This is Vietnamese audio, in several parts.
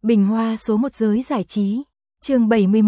Bình Hoa số 1 giới giải trí. Chương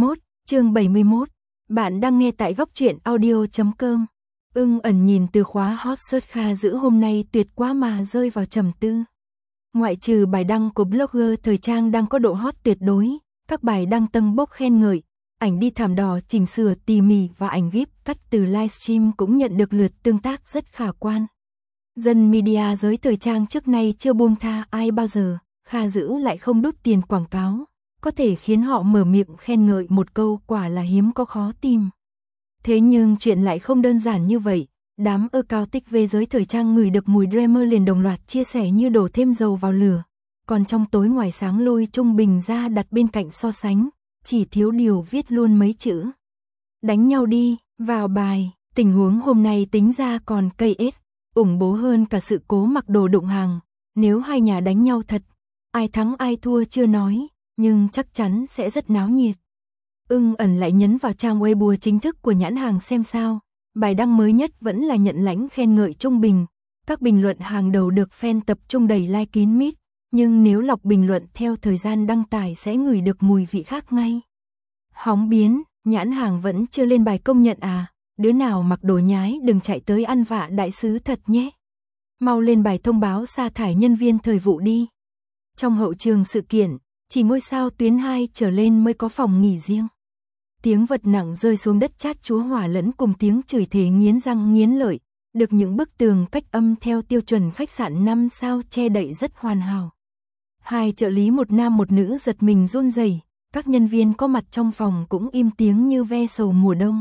71. Bạn đang nghe tại góc truyện audio.com. Ưng ẩn nhìn từ khóa hot search Kha Dữ hôm nay tuyệt quá mà rơi vào trầm tư. Ngoại trừ bài đăng của blogger thời trang đang có độ hot tuyệt đối, các bài đăng tâng bốc khen ngợi, ảnh đi thảm đỏ chỉnh sửa tỉ mỉ và ảnh gif cắt từ livestream cũng nhận được lượt tương tác rất khả quan. Dân media giới thời trang trước nay chưa buông tha ai bao giờ, Kha Dữ lại không đút tiền quảng cáo, có thể khiến họ mở miệng khen ngợi một câu quả là hiếm có khó tìm. Thế nhưng chuyện lại không đơn giản như vậy, đám cao tích về giới thời trang ngửi được mùi Dreamer liền đồng loạt chia sẻ như đổ thêm dầu vào lửa, còn trong tối ngoài sáng lôi Trung Bình ra đặt bên cạnh so sánh, chỉ thiếu điều viết luôn mấy chữ. Đánh nhau đi, vào bài, tình huống hôm nay tính ra còn KS, ủng bố hơn cả sự cố mặc đồ đụng hàng, nếu hai nhà đánh nhau thật, ai thắng ai thua chưa nói, nhưng chắc chắn sẽ rất náo nhiệt. Ưng ẩn lại nhấn vào trang Weibo chính thức của nhãn hàng xem sao, bài đăng mới nhất vẫn là nhận lãnh khen ngợi Trung Bình, các bình luận hàng đầu được fan tập trung đầy like kín mít, nhưng nếu lọc bình luận theo thời gian đăng tải sẽ ngửi được mùi vị khác ngay. Hóng biến, nhãn hàng vẫn chưa lên bài công nhận à, đứa nào mặc đồ nhái đừng chạy tới ăn vạ đại sứ thật nhé. Mau lên bài thông báo sa thải nhân viên thời vụ đi. Trong hậu trường sự kiện, chỉ ngôi sao tuyến 2 trở lên mới có phòng nghỉ riêng. Tiếng vật nặng rơi xuống đất chát chúa hỏa lẫn cùng tiếng chửi thề nghiến răng nghiến lợi, được những bức tường cách âm theo tiêu chuẩn khách sạn 5 sao che đậy rất hoàn hảo. Hai trợ lý một nam một nữ giật mình run rẩy, các nhân viên có mặt trong phòng cũng im tiếng như ve sầu mùa đông.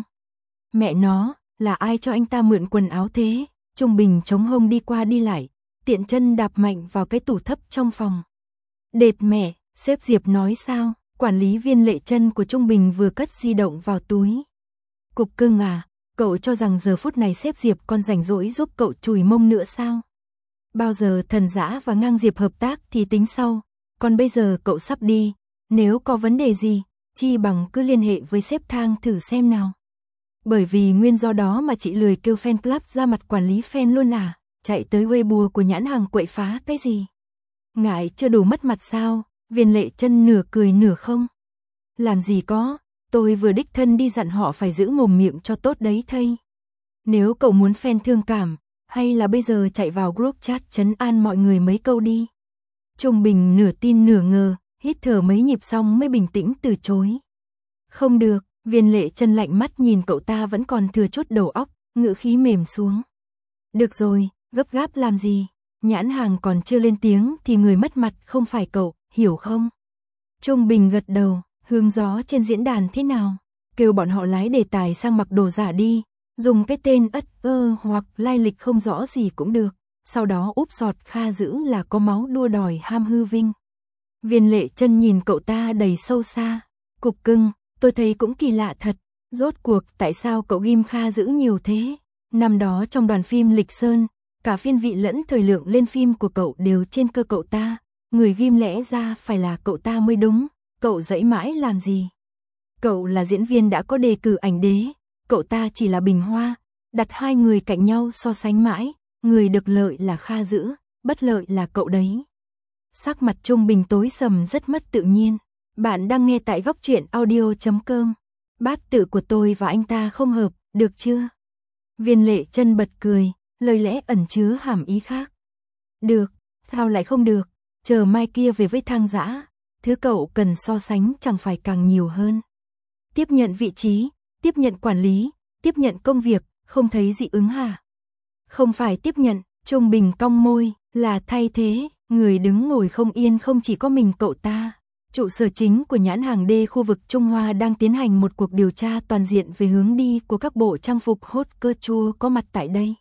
Mẹ nó, là ai cho anh ta mượn quần áo thế? Trung Bình chống hông đi qua đi lại, tiện chân đạp mạnh vào cái tủ thấp trong phòng. Đệt mẹ, sếp Diệp nói sao? Quản lý viên Lệ Chân của Trung Bình vừa cất di động vào túi. Cục cưng à, cậu cho rằng giờ phút này sếp Diệp còn rảnh rỗi giúp cậu chùi mông nữa sao? Bao giờ Thần Dã và Ngang Diệp hợp tác thì tính sau, còn bây giờ cậu sắp đi, nếu có vấn đề gì, chi bằng cứ liên hệ với sếp Thang thử xem nào. Bởi vì nguyên do đó mà chị lười kêu fan club ra mặt quản lý fan luôn à, chạy tới Weibo của nhãn hàng quậy phá cái gì? Ngại chưa đủ mất mặt sao? Viên Lệ Chân nửa cười nửa không. Làm gì có, tôi vừa đích thân đi dặn họ phải giữ mồm miệng cho tốt đấy thây. Nếu cậu muốn fan thương cảm, hay là bây giờ chạy vào group chat trấn an mọi người mấy câu đi. Trung Bình nửa tin nửa ngờ, hít thở mấy nhịp xong mới bình tĩnh từ chối. Không được, Viên Lệ Chân lạnh mắt nhìn cậu ta vẫn còn thừa chút đầu óc, ngữ khí mềm xuống. Được rồi, gấp gáp làm gì? Nhãn hàng còn chưa lên tiếng thì người mất mặt không phải cậu, hiểu không? Trung Bình gật đầu, hướng gió trên diễn đàn thế nào? Kêu bọn họ lái đề tài sang mặc đồ giả đi, dùng cái tên hoặc lai lịch không rõ gì cũng được, sau đó úp sọt Kha Dữ là có máu đua đòi ham hư vinh. Viên Lệ Chân nhìn cậu ta đầy sâu xa, cục cưng, tôi thấy cũng kỳ lạ thật, rốt cuộc tại sao cậu ghim Kha Dữ nhiều thế? Năm đó trong đoàn phim Lịch Sơn, cả phiên vị lẫn thời lượng lên phim của cậu đều trên cơ cậu ta, người ghim lẽ ra phải là cậu ta mới đúng, cậu dãy mãi làm gì? Cậu là diễn viên đã có đề cử ảnh đế, cậu ta chỉ là bình hoa, đặt hai người cạnh nhau so sánh mãi, người được lợi là Kha Dữ, bất lợi là cậu đấy. Sắc mặt Trung Bình tối sầm rất mất tự nhiên. Bạn đang nghe tại góc truyện audio.com. Bát tự của tôi và anh ta không hợp, được chưa? Viên Lệ Chân bật cười, lời lẽ ẩn chứa hàm ý khác. Được, sao lại không được? Chờ mai kia về với Thang Dã, thứ cậu cần so sánh chẳng phải càng nhiều hơn. Tiếp nhận vị trí, tiếp nhận quản lý, tiếp nhận công việc, không thấy dị ứng hả? Không phải tiếp nhận, Trung Bình cong môi, là thay thế, người đứng ngồi không yên không chỉ có mình cậu ta. Trụ sở chính của nhãn hàng D khu vực Trung Hoa đang tiến hành một cuộc điều tra toàn diện về hướng đi của các bộ trang phục hot couture có mặt tại đây.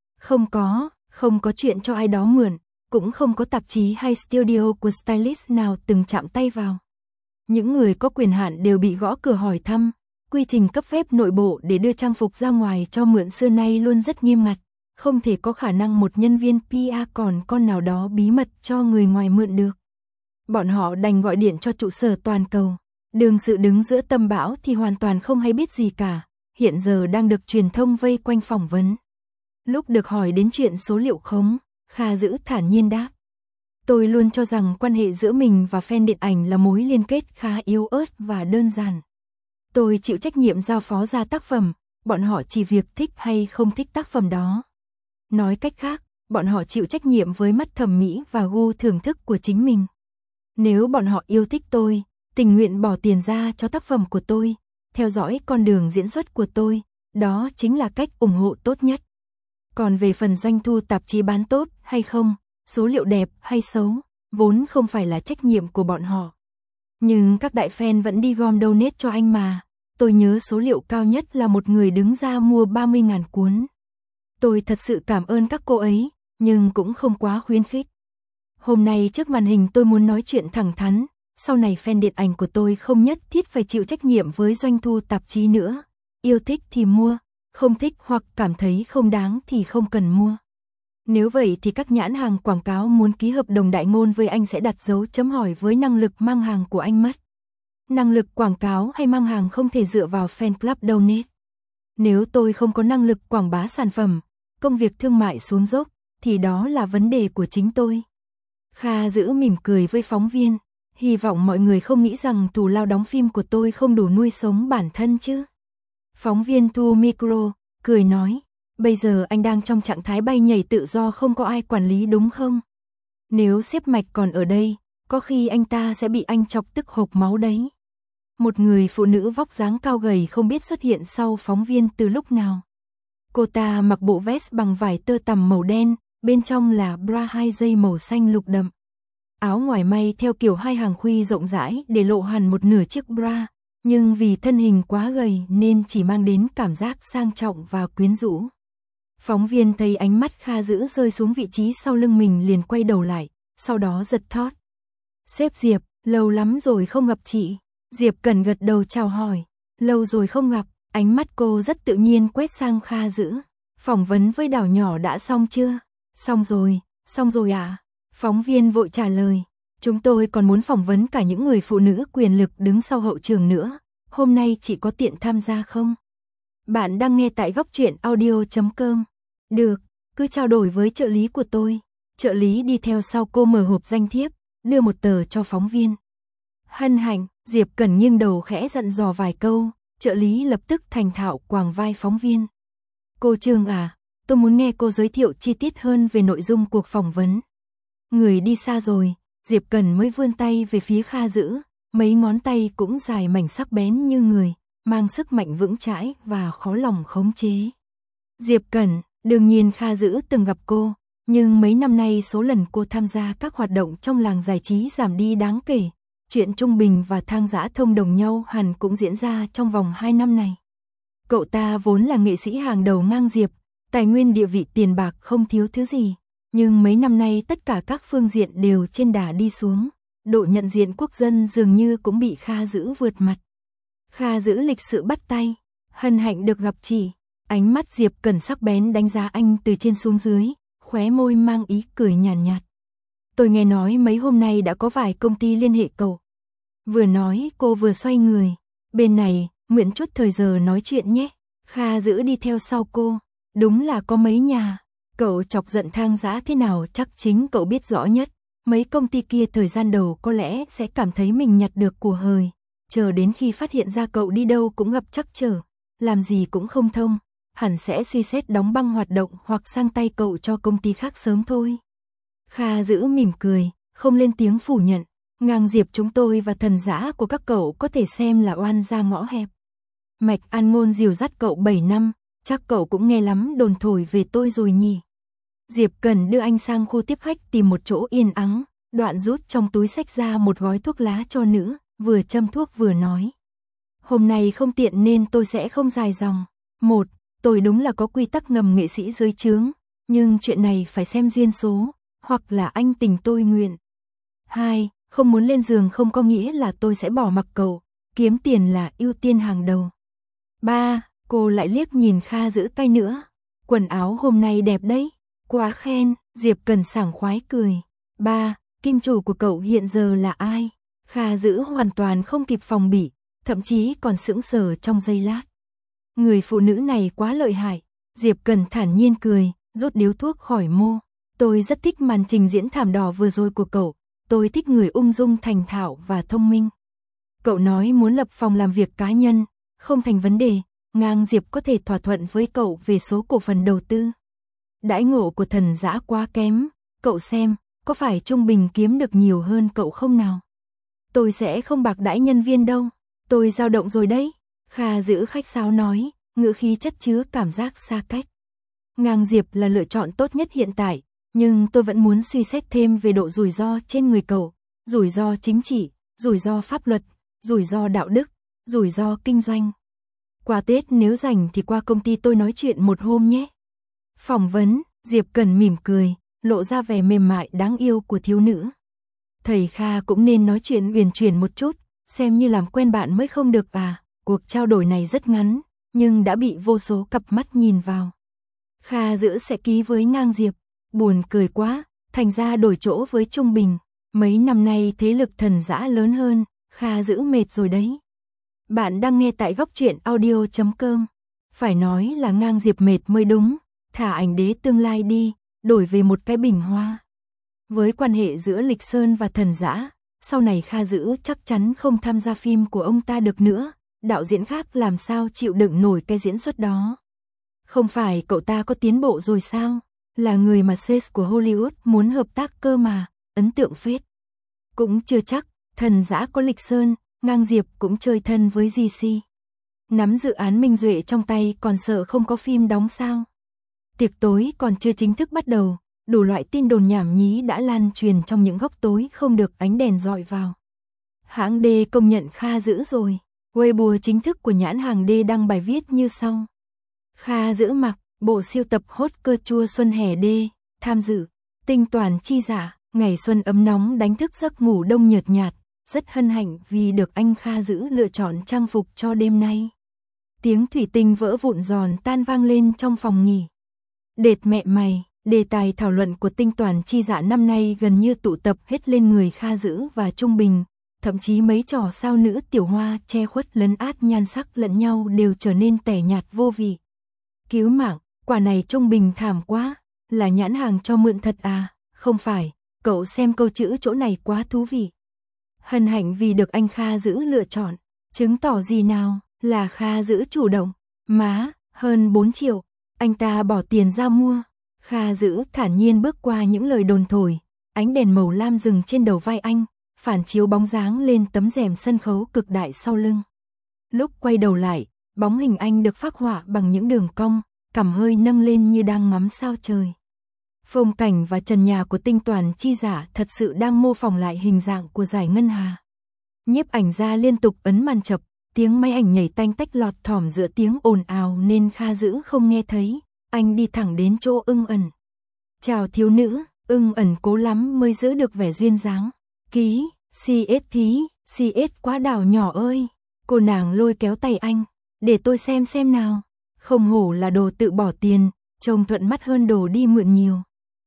Không có chuyện cho ai đó mượn, cũng không có tạp chí hay studio của stylist nào từng chạm tay vào. Những người có quyền hạn đều bị gõ cửa hỏi thăm, quy trình cấp phép nội bộ để đưa trang phục ra ngoài cho mượn xưa nay luôn rất nghiêm ngặt, không thể có khả năng một nhân viên PR còn con nào đó bí mật cho người ngoài mượn được. Bọn họ đành gọi điện cho trụ sở toàn cầu. Đương sự đứng giữa tâm bão thì hoàn toàn không hay biết gì cả, hiện giờ đang được truyền thông vây quanh phỏng vấn. Lúc được hỏi đến chuyện số liệu khống, Kha Dữ thản nhiên đáp. Tôi luôn cho rằng quan hệ giữa mình và fan điện ảnh là mối liên kết khá yếu ớt và đơn giản. Tôi chịu trách nhiệm giao phó ra tác phẩm, bọn họ chỉ việc thích hay không thích tác phẩm đó. Nói cách khác, bọn họ chịu trách nhiệm với mắt thẩm mỹ và gu thưởng thức của chính mình. Nếu bọn họ yêu thích tôi, tình nguyện bỏ tiền ra cho tác phẩm của tôi, theo dõi con đường diễn xuất của tôi, đó chính là cách ủng hộ tốt nhất. Còn về phần doanh thu tạp chí bán tốt hay không, số liệu đẹp hay xấu, vốn không phải là trách nhiệm của bọn họ. Nhưng các đại fan vẫn đi gom donate cho anh mà. Tôi nhớ số liệu cao nhất là một người đứng ra mua 30.000 cuốn. Tôi thật sự cảm ơn các cô ấy, nhưng cũng không quá khuyến khích. Hôm nay trước màn hình tôi muốn nói chuyện thẳng thắn, sau này fan điện ảnh của tôi không nhất thiết phải chịu trách nhiệm với doanh thu tạp chí nữa. Yêu thích thì mua, không thích hoặc cảm thấy không đáng thì không cần mua. Nếu vậy thì các nhãn hàng quảng cáo muốn ký hợp đồng đại ngôn với anh sẽ đặt dấu chấm hỏi với năng lực mang hàng của anh mất. Năng lực quảng cáo hay mang hàng không thể dựa vào fan club donate. Nếu tôi không có năng lực quảng bá sản phẩm, công việc thương mại xuống dốc, thì đó là vấn đề của chính tôi. Kha giữ mỉm cười với phóng viên, hy vọng mọi người không nghĩ rằng thù lao đóng phim của tôi không đủ nuôi sống bản thân chứ. Phóng viên thu micro, cười nói, bây giờ anh đang trong trạng thái bay nhảy tự do không có ai quản lý đúng không? Nếu sếp Mạch còn ở đây, có khi anh ta sẽ bị anh chọc tức hộc máu đấy. Một người phụ nữ vóc dáng cao gầy không biết xuất hiện sau phóng viên từ lúc nào. Cô ta mặc bộ vest bằng vải tơ tằm màu đen, bên trong là bra 2 dây màu xanh lục đậm. Áo ngoài may theo kiểu hai hàng khuy rộng rãi để lộ hẳn một nửa chiếc bra, nhưng vì thân hình quá gầy nên chỉ mang đến cảm giác sang trọng và quyến rũ. Phóng viên thấy ánh mắt Kha giữ rơi xuống vị trí sau lưng mình liền quay đầu lại, sau đó giật thót. Sếp Diệp, lâu lắm rồi không gặp chị. Diệp Cẩn gật đầu chào hỏi, lâu rồi không gặp, ánh mắt cô rất tự nhiên quét sang Kha giữ. Phỏng vấn với Đào Nhỏ đã xong chưa? Xong rồi ạ. Phóng viên vội trả lời, chúng tôi còn muốn phỏng vấn cả những người phụ nữ quyền lực đứng sau hậu trường nữa, hôm nay chị có tiện tham gia không? Bạn đang nghe tại góc truyện audio.com. Được, cứ trao đổi với trợ lý của tôi. Trợ lý đi theo sau cô mở hộp danh thiếp, đưa một tờ cho phóng viên. Hân hạnh, Diệp Cẩn nghiêng đầu khẽ dặn dò vài câu, trợ lý lập tức thành thạo quàng vai phóng viên. Cô Trương à, tôi muốn nghe cô giới thiệu chi tiết hơn về nội dung cuộc phỏng vấn. Người đi xa rồi, Diệp Cẩn mới vươn tay về phía Kha giữ, mấy ngón tay cũng dài mảnh sắc bén như người, mang sức mạnh vững chãi và khó lòng khống chế. Diệp Cẩn, đương nhiên Kha giữ từng gặp cô, nhưng mấy năm nay số lần cô tham gia các hoạt động trong làng giải trí giảm đi đáng kể. Chuyện Trung Bình và Thang Dã thông đồng nhau hẳn cũng diễn ra trong vòng 2 năm này. Cậu ta vốn là nghệ sĩ hàng đầu ngang Diệp, tài nguyên địa vị tiền bạc không thiếu thứ gì, nhưng mấy năm nay tất cả các phương diện đều trên đà đi xuống, độ nhận diện quốc dân dường như cũng bị Kha giữ vượt mặt. Kha giữ lịch sự bắt tay, hân hạnh được gặp chị. Ánh mắt Diệp Cẩn sắc bén đánh giá anh từ trên xuống dưới, khóe môi mang ý cười nhàn nhạt. Tôi nghe nói mấy hôm nay đã có vài công ty liên hệ cậu. Vừa nói cô vừa xoay người. Bên này, mượn chút thời giờ nói chuyện nhé. Kha giữ đi theo sau cô. Đúng là có mấy nhà. Cậu chọc giận Thang Dã thế nào chắc chính cậu biết rõ nhất. Mấy công ty kia thời gian đầu có lẽ sẽ cảm thấy mình nhặt được của hời. Chờ đến khi phát hiện ra cậu đi đâu cũng gặp trắc trở. Làm gì cũng không thông. Hẳn sẽ suy xét đóng băng hoạt động hoặc sang tay cậu cho công ty khác sớm thôi. Kha giữ mỉm cười, không lên tiếng phủ nhận. Ngang Diệp chúng tôi và Thần Dã của các cậu có thể xem là oan ra ngõ hẹp. Mạch An Ngôn dìu dắt cậu 7 năm, chắc cậu cũng nghe lắm đồn thổi về tôi rồi nhỉ. Diệp Cẩn đưa anh sang khu tiếp khách tìm một chỗ yên ắng, đoạn rút trong túi xách ra một gói thuốc lá cho nữ, vừa châm thuốc vừa nói. Hôm nay không tiện nên tôi sẽ không dài dòng. Một, tôi đúng là có quy tắc ngầm nghệ sĩ dưới trướng, nhưng chuyện này phải xem duyên số, hoặc là anh tình tôi nguyện. 2, không muốn lên giường không có nghĩa là tôi sẽ bỏ mặc cậu, kiếm tiền là ưu tiên hàng đầu. 3, cô lại liếc nhìn Kha giữ tay nữa. Quần áo hôm nay đẹp đấy, quá khen, Diệp Cẩn sảng khoái cười. 3, kim chủ của cậu hiện giờ là ai? Kha giữ hoàn toàn không kịp phòng bị, thậm chí còn sững sờ trong giây lát. Người phụ nữ này quá lợi hại, Diệp Cẩn thản nhiên cười, rút điếu thuốc khỏi mô. Tôi rất thích màn trình diễn thảm đỏ vừa rồi của cậu, tôi thích người ung dung thành thạo và thông minh. Cậu nói muốn lập phòng làm việc cá nhân, không thành vấn đề, Ngang Diệp có thể thỏa thuận với cậu về số cổ phần đầu tư. Đãi ngộ của Thần Dã quá kém, cậu xem, có phải trung bình kiếm được nhiều hơn cậu không nào? Tôi sẽ không bạc đãi nhân viên đâu, tôi dao động rồi đấy. Kha giữ khách sáo nói, ngữ khí chất chứa cảm giác xa cách. Ngang Diệp là lựa chọn tốt nhất hiện tại, nhưng tôi vẫn muốn suy xét thêm về độ rủi ro trên người cậu, rủi ro chính trị, rủi ro pháp luật, rủi ro đạo đức, rủi ro kinh doanh. Qua Tết nếu rảnh thì qua công ty tôi nói chuyện một hôm nhé. Phỏng vấn, Diệp Cần mỉm cười, lộ ra vẻ mềm mại đáng yêu của thiếu nữ. Thầy Kha cũng nên nói chuyện uyển chuyển một chút, xem như làm quen bạn mới không được à. Cuộc trao đổi này rất ngắn, nhưng đã bị vô số cặp mắt nhìn vào. Kha giữ sẽ ký với Ngang Diệp, buồn cười quá, thành ra đổi chỗ với Trung Bình. Mấy năm nay thế lực Thần Dã lớn hơn, Kha giữ mệt rồi đấy. Bạn đang nghe tại góc truyện audio.com. Phải nói là Ngang Diệp mệt mới đúng, thả ảnh đế tương lai đi, đổi về một cái bình hoa. Với quan hệ giữa Lịch Sơn và Thần Dã, sau này Kha giữ chắc chắn không tham gia phim của ông ta được nữa, đạo diễn khác làm sao chịu đựng nổi cái diễn xuất đó. Không phải cậu ta có tiến bộ rồi sao? Là người mà sales của Hollywood muốn hợp tác cơ mà, ấn tượng phết. Cũng chưa chắc, Thần Dã có Lịch Sơn, Ngang Diệp cũng chơi thân với GC. Nắm dự án Minh Duệ trong tay còn sợ không có phim đóng sao? Tiệc tối còn chưa chính thức bắt đầu, đủ loại tin đồn nhảm nhí đã lan truyền trong những góc tối không được ánh đèn dọi vào. Hãng D công nhận Kha giữ rồi. Weibo chính thức của nhãn hàng D đăng bài viết như sau. Kha giữ mặc bộ siêu tập hot cơ chua xuân hè D, tham dự Tinh Toàn Chi Giả, ngày xuân ấm nóng đánh thức giấc ngủ đông nhợt nhạt, rất hân hạnh vì được anh Kha giữ lựa chọn trang phục cho đêm nay. Tiếng thủy tinh vỡ vụn giòn tan vang lên trong phòng nghỉ. Đệt mẹ mày, đề tài thảo luận của Tinh Toàn Chi Giả năm nay gần như tụ tập hết lên người Kha giữ và Trung Bình. Thậm chí mấy trò sao nữ tiểu hoa che khuất lấn át nhan sắc lẫn nhau đều trở nên tẻ nhạt vô vị. Cứu mạng, quả này Trung Bình thảm quá, là nhãn hàng cho mượn thật à, không phải, cậu xem câu chữ chỗ này quá thú vị. Hân hạnh vì được anh Kha giữ lựa chọn, chứng tỏ gì nào, là Kha giữ chủ động, má, hơn 4 triệu, anh ta bỏ tiền ra mua. Kha giữ thản nhiên bước qua những lời đồn thổi, ánh đèn màu lam rừng trên đầu vai anh, phản chiếu bóng dáng lên tấm rèm sân khấu cực đại sau lưng. Lúc quay đầu lại, bóng hình anh được phác họa bằng những đường cong, cằm hơi nâng lên như đang ngắm sao trời. Phong cảnh và trần nhà của Tinh Toàn Chi Giả thật sự đang mô phỏng lại hình dạng của Giải Ngân Hà. Nhiếp ảnh gia liên tục ấn màn chập, tiếng máy ảnh nhảy tanh tách lọt thỏm giữa tiếng ồn ào nên Kha giữ không nghe thấy, anh đi thẳng đến chỗ Ưng Ẩn. Chào thiếu nữ, Ưng Ẩn cố lắm mới giữ được vẻ duyên dáng. Ký, CS thí, CS quá đảo nhỏ ơi. Cô nàng lôi kéo tay anh, để tôi xem nào. Không hổ là đồ tự bỏ tiền, trông thuận mắt hơn đồ đi mượn nhiều.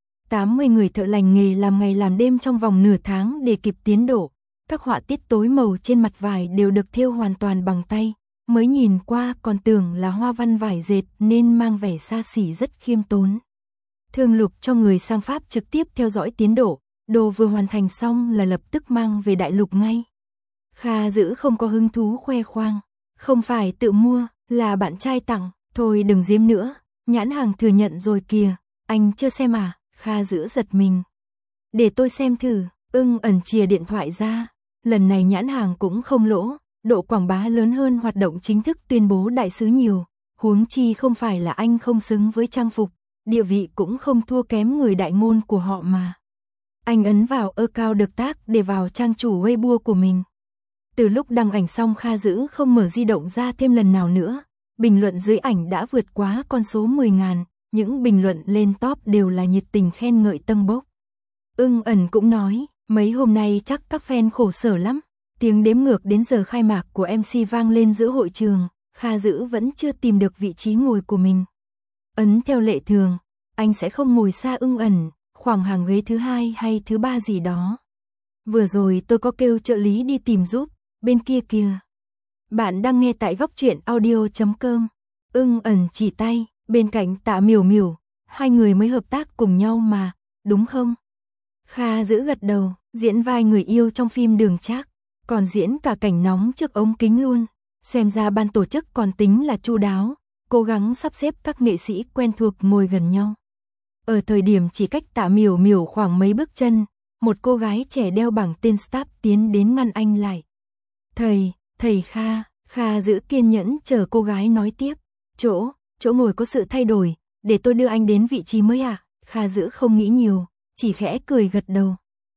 80 người thợ lành nghề làm ngày làm đêm trong vòng nửa tháng để kịp tiến độ. Các họa tiết tối màu trên mặt vải đều được thêu hoàn toàn bằng tay. Mới nhìn qua còn tưởng là hoa văn vải dệt nên mang vẻ xa xỉ rất khiêm tốn. Thương Lục cho người sang Pháp trực tiếp theo dõi tiến độ. Đồ vừa hoàn thành xong là lập tức mang về đại lục ngay. Kha giữ không có hứng thú khoe khoang. Không phải tự mua, là bạn trai tặng. Thôi đừng giếm nữa, nhãn hàng thừa nhận rồi kìa. Anh chưa xem à? Kha giữ giật mình. Để tôi xem thử. Ưng Ẩn chìa điện thoại ra. Lần này nhãn hàng cũng không lỗ. Độ quảng bá lớn hơn hoạt động chính thức tuyên bố đại sứ nhiều. Huống chi không phải là anh không xứng với trang phục. Địa vị cũng không thua kém người đại ngôn của họ mà. Anh ấn vào account được tác để vào trang chủ Weibo của mình. Từ lúc đăng ảnh xong Kha giữ không mở di động ra thêm lần nào nữa. Bình luận dưới ảnh đã vượt quá con số 10.000. Những bình luận lên top đều là nhiệt tình khen ngợi tâng bốc. Ưng Ẩn cũng nói, mấy hôm nay chắc các fan khổ sở lắm. Tiếng đếm ngược đến giờ khai mạc của MC vang lên giữa hội trường. Kha giữ vẫn chưa tìm được vị trí ngồi của mình. Ấn theo lệ thường, anh sẽ không ngồi xa Ưng Ẩn, khoảng hàng ghế thứ 2 hay thứ 3 gì đó. Vừa rồi tôi có kêu trợ lý đi tìm giúp, bên kia kìa. Bạn đang nghe tại góc truyện audio.com. Ưng Ẩn chỉ tay, bên cạnh Tạ Miểu Miểu, hai người mới hợp tác cùng nhau mà, đúng không? Kha Dữ gật đầu, diễn vai người yêu trong phim Đường Trác, còn diễn cả cảnh nóng trước ống kính luôn. Xem ra ban tổ chức còn tính là chu đáo, cố gắng sắp xếp các nghệ sĩ quen thuộc ngồi gần nhau. Ở thời điểm chỉ cách Tạ Miểu Miểu khoảng mấy bước chân, một cô gái trẻ đeo bảng tên staff tiến đến ngăn anh lại. Thầy Kha Dữ kiên nhẫn chờ cô gái nói tiếp. Chỗ ngồi có sự thay đổi, để tôi đưa anh đến vị trí mới à? Kha Dữ không nghĩ nhiều, chỉ khẽ cười gật đầu.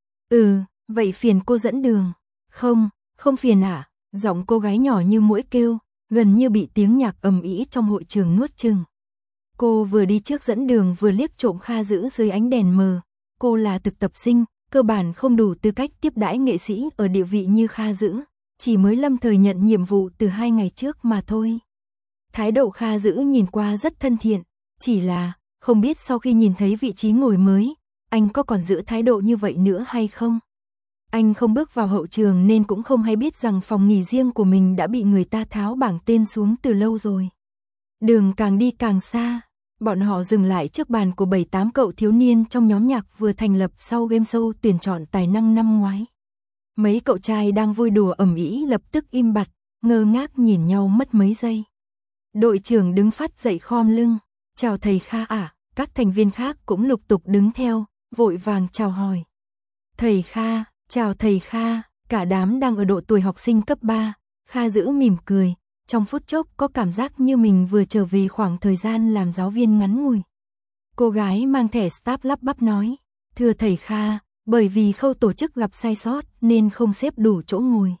Vậy phiền cô dẫn đường. Không phiền à? Giọng cô gái nhỏ như muỗi kêu, gần như bị tiếng nhạc ầm ĩ trong hội trường nuốt chửng. Cô vừa đi trước dẫn đường vừa liếc trộm Kha Dữ dưới ánh đèn mờ. Cô là thực tập sinh, cơ bản không đủ tư cách tiếp đãi nghệ sĩ ở địa vị như Kha Dữ, chỉ mới lâm thời nhận nhiệm vụ từ 2 ngày trước mà thôi. Thái độ Kha Dữ nhìn qua rất thân thiện, chỉ là không biết sau khi nhìn thấy vị trí ngồi mới, anh có còn giữ thái độ như vậy nữa hay không? Anh không bước vào hậu trường nên cũng không hay biết rằng phòng nghỉ riêng của mình đã bị người ta tháo bảng tên xuống từ lâu rồi. Đường càng đi càng xa, bọn họ dừng lại trước bàn của 7-8 cậu thiếu niên trong nhóm nhạc vừa thành lập sau game show tuyển chọn tài năng năm ngoái. Mấy cậu trai đang vui đùa ầm ĩ lập tức im bặt, ngơ ngác nhìn nhau mất mấy giây. Đội trưởng đứng phát dậy khom lưng, chào thầy Kha ạ. Các thành viên khác cũng lục tục đứng theo, vội vàng chào hỏi. Thầy Kha, chào thầy Kha, cả đám đang ở độ tuổi học sinh cấp 3, Kha Dữ mỉm cười, trong phút chốc có cảm giác như mình vừa trở về khoảng thời gian làm giáo viên ngắn ngủi. Cô gái mang thẻ staff lắp bắp nói, thưa thầy Kha, bởi vì khâu tổ chức gặp sai sót nên không xếp đủ chỗ ngồi.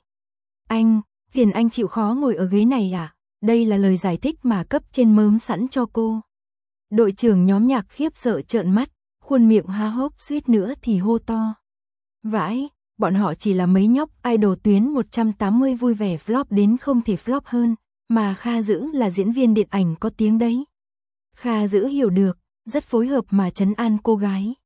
Phiền anh chịu khó ngồi ở ghế này à? Đây là lời giải thích mà cấp trên mớm sẵn cho cô. Đội trưởng nhóm nhạc khiếp sợ trợn mắt, khuôn miệng há hốc suýt nữa thì hô to. Vãi, bọn họ chỉ là mấy nhóc idol tuyến 180 vui vẻ flop đến không thể flop hơn, mà Kha Dữ là diễn viên điện ảnh có tiếng đấy. Kha Dữ hiểu được, rất phối hợp mà trấn an cô gái.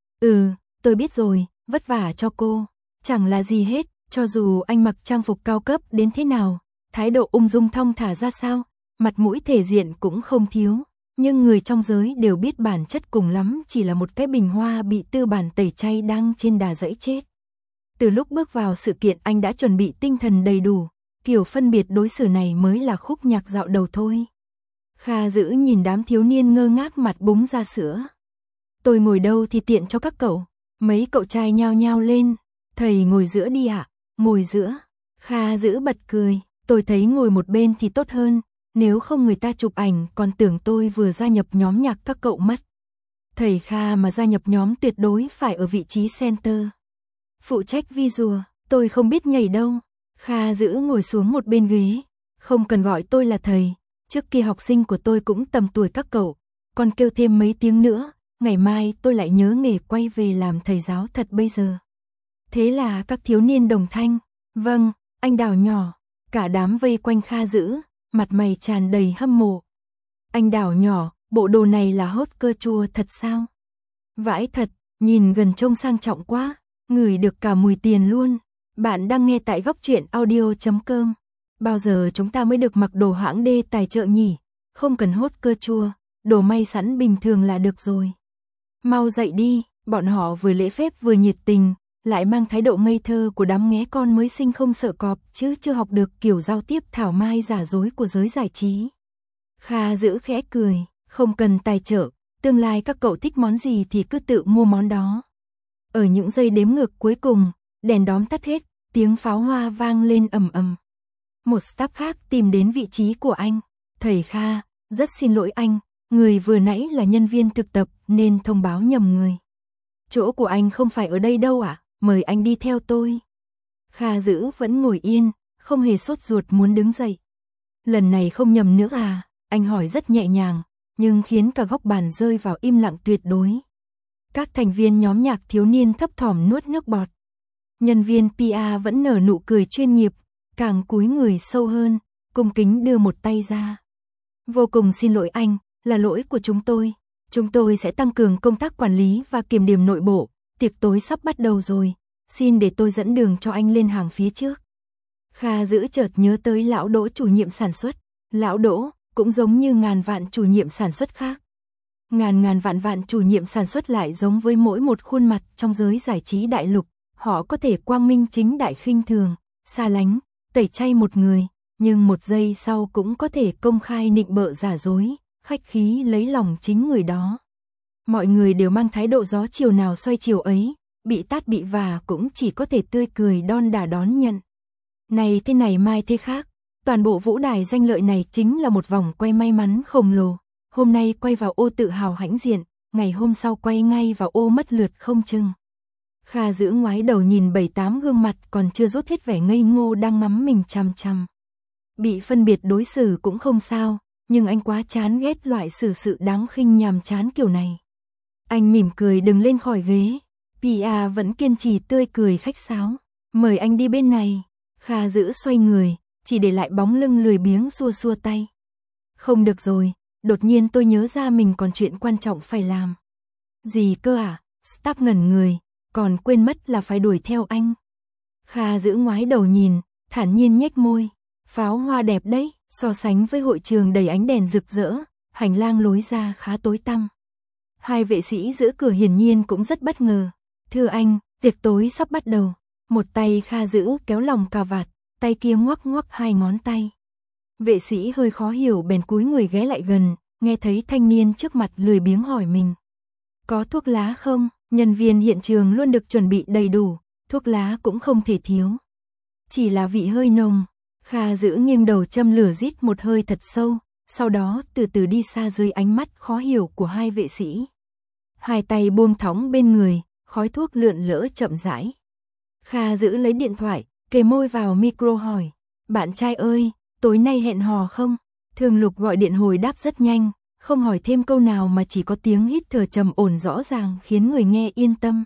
Tôi biết rồi, vất vả cho cô. Chẳng là gì hết, cho dù anh mặc trang phục cao cấp đến thế nào, thái độ ung dung thong thả ra sao, mặt mũi thể diện cũng không thiếu. Nhưng người trong giới đều biết bản chất cùng lắm chỉ là một cái bình hoa bị tư bản tẩy chay đang trên đà dẫy chết. Từ lúc bước vào sự kiện anh đã chuẩn bị tinh thần đầy đủ, kiểu phân biệt đối xử này mới là khúc nhạc dạo đầu thôi. Kha Dữ nhìn đám thiếu niên ngơ ngác mặt búng ra sữa. Tôi ngồi đâu thì tiện cho các cậu. Mấy cậu trai nhao nhao lên. Thầy ngồi giữa đi ạ. Ngồi giữa. Kha Dữ bật cười. Tôi thấy ngồi một bên thì tốt hơn. Nếu không người ta chụp ảnh còn tưởng tôi vừa gia nhập nhóm nhạc các cậu mất. Thầy Kha mà gia nhập nhóm tuyệt đối phải ở vị trí center. Phụ trách visual, tôi không biết nhảy đâu. Kha Dữ ngồi xuống một bên ghế. Không cần gọi tôi là thầy. Trước kia học sinh của tôi cũng tầm tuổi các cậu. Còn kêu thêm mấy tiếng nữa, ngày mai tôi lại nhớ nghề quay về làm thầy giáo thật bây giờ. Thế là các thiếu niên đồng thanh. Vâng, anh Đào nhỏ. Cả đám vây quanh Kha Dữ, mặt mày tràn đầy hâm mộ. Anh Đào nhỏ, bộ đồ này là hot cơ chua thật sao? Vãi thật, nhìn gần trông sang trọng quá, ngửi được cả mùi tiền luôn. Bạn đang nghe tại góc truyện audio.com. Bao giờ chúng ta mới được mặc đồ hãng đê tài trợ nhỉ? Không cần hot cơ chua, đồ may sẵn bình thường là được rồi. Mau dậy đi, bọn họ vừa lễ phép vừa nhiệt tình, lại mang thái độ ngây thơ của đám nghé con mới sinh không sợ cọp chứ chưa học được kiểu giao tiếp thảo mai giả dối của giới giải trí. Kha Dữ khẽ cười, không cần tài trợ, tương lai các cậu thích món gì thì cứ tự mua món đó. Ở những giây đếm ngược cuối cùng, đèn đóm tắt hết, tiếng pháo hoa vang lên ầm ầm. Một staff khác tìm đến vị trí của anh. Thầy Kha, rất xin lỗi anh, người vừa nãy là nhân viên thực tập nên thông báo nhầm người. Chỗ của anh không phải ở đây đâu ạ, mời anh đi theo tôi. Kha Dữ vẫn ngồi yên, không hề sốt ruột muốn đứng dậy. Lần này không nhầm nữa à, anh hỏi rất nhẹ nhàng, nhưng khiến cả góc bàn rơi vào im lặng tuyệt đối. Các thành viên nhóm nhạc thiếu niên thấp thỏm nuốt nước bọt. Nhân viên PR vẫn nở nụ cười chuyên nghiệp, càng cúi người sâu hơn, cung kính đưa một tay ra. Vô cùng xin lỗi anh, là lỗi của chúng tôi. Chúng tôi sẽ tăng cường công tác quản lý và kiểm điểm nội bộ, tiệc tối sắp bắt đầu rồi, xin để tôi dẫn đường cho anh lên hàng phía trước. Kha Dữ chợt nhớ tới lão Đỗ chủ nhiệm sản xuất. Lão Đỗ cũng giống như ngàn vạn chủ nhiệm sản xuất khác. Ngàn ngàn vạn vạn chủ nhiệm sản xuất lại giống với mỗi một khuôn mặt trong giới giải trí đại lục, họ có thể quang minh chính đại khinh thường, xa lánh, tẩy chay một người, nhưng một giây sau cũng có thể công khai nịnh bợ giả dối, khách khí lấy lòng chính người đó. Mọi người đều mang thái độ gió chiều nào xoay chiều ấy, bị tát bị vả cũng chỉ có thể tươi cười đon đả đón nhận. Này thế này mai thế khác, toàn bộ vũ đài danh lợi này chính là một vòng quay may mắn khổng lồ. Hôm nay quay vào ô tự hào hãnh diện, ngày hôm sau quay ngay vào ô mất lượt không chừng. Kha Dữ ngoái đầu nhìn 7-8 gương mặt còn chưa rút hết vẻ ngây ngô đang ngắm mình chằm chằm. Bị phân biệt đối xử cũng không sao, nhưng anh quá chán ghét loại xử sự đáng khinh nhàm chán kiểu này. Anh mỉm cười đứng lên khỏi ghế, Pia vẫn kiên trì tươi cười khách sáo. Mời anh đi bên này. Kha Dữ xoay người, chỉ để lại bóng lưng lười biếng xua xua tay. Không được rồi, đột nhiên tôi nhớ ra mình còn chuyện quan trọng phải làm. Gì cơ à? Staff ngẩn người, còn quên mất là phải đuổi theo anh. Kha Dữ ngoái đầu nhìn, thản nhiên nhếch môi. Pháo hoa đẹp đấy, so sánh với hội trường đầy ánh đèn rực rỡ, hành lang lối ra khá tối tăm. Hai vệ sĩ giữ cửa hiển nhiên cũng rất bất ngờ. Thưa anh, tiệc tối sắp bắt đầu. Một tay Kha Dữ kéo lòng cà vạt, tay kia ngoắc ngoắc hai ngón tay. Vệ sĩ hơi khó hiểu bèn cúi người ghé lại gần, nghe thấy thanh niên trước mặt lười biếng hỏi mình. Có thuốc lá không? Nhân viên hiện trường luôn được chuẩn bị đầy đủ, thuốc lá cũng không thể thiếu. Chỉ là vị hơi nồng. Kha Dữ nghiêng đầu châm lửa rít một hơi thật sâu, sau đó từ từ đi xa dưới ánh mắt khó hiểu của hai vệ sĩ. Hai tay buông thõng bên người, khói thuốc lượn lỡ chậm rãi. Kha Dữ lấy điện thoại, kề môi vào micro hỏi. Bạn trai ơi, tối nay hẹn hò không? Thường Lục gọi điện hồi đáp rất nhanh, không hỏi thêm câu nào mà chỉ có tiếng hít thở trầm ổn rõ ràng khiến người nghe yên tâm.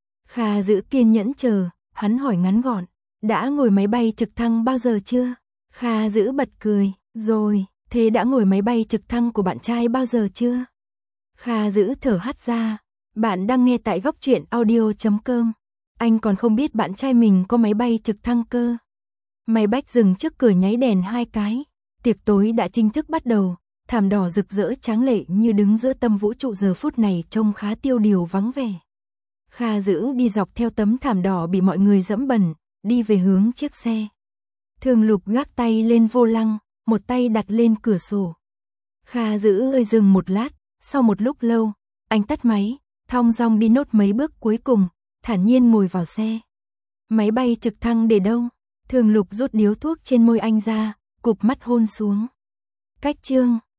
Kha Dữ kiên nhẫn chờ, hắn hỏi ngắn gọn. Đã ngồi máy bay trực thăng bao giờ chưa? Kha Dữ bật cười. Rồi, thế đã ngồi máy bay trực thăng của bạn trai bao giờ chưa? Kha Dữ thở hắt ra. Bạn đang nghe tại góc truyện audio.com. Anh còn không biết bạn trai mình có máy bay trực thăng cơ. Máy bách dừng trước cửa nháy đèn hai cái. Tiệc tối đã chính thức bắt đầu. Thảm đỏ rực rỡ tráng lệ như đứng giữa tâm vũ trụ giờ phút này trông khá tiêu điều vắng vẻ. Kha Dữ đi dọc theo tấm thảm đỏ bị mọi người dẫm bẩn, đi về hướng chiếc xe. Thường Lục gác tay lên vô lăng, một tay đặt lên cửa sổ. Kha Dữ hơi dừng một lát, sau một lúc lâu, anh tắt máy, thong dong đi nốt mấy bước cuối cùng, thản nhiên ngồi vào xe. Máy bay trực thăng để đâu? Thường Lục rút điếu thuốc trên môi anh ra, cụp mắt hôn xuống. Cách chương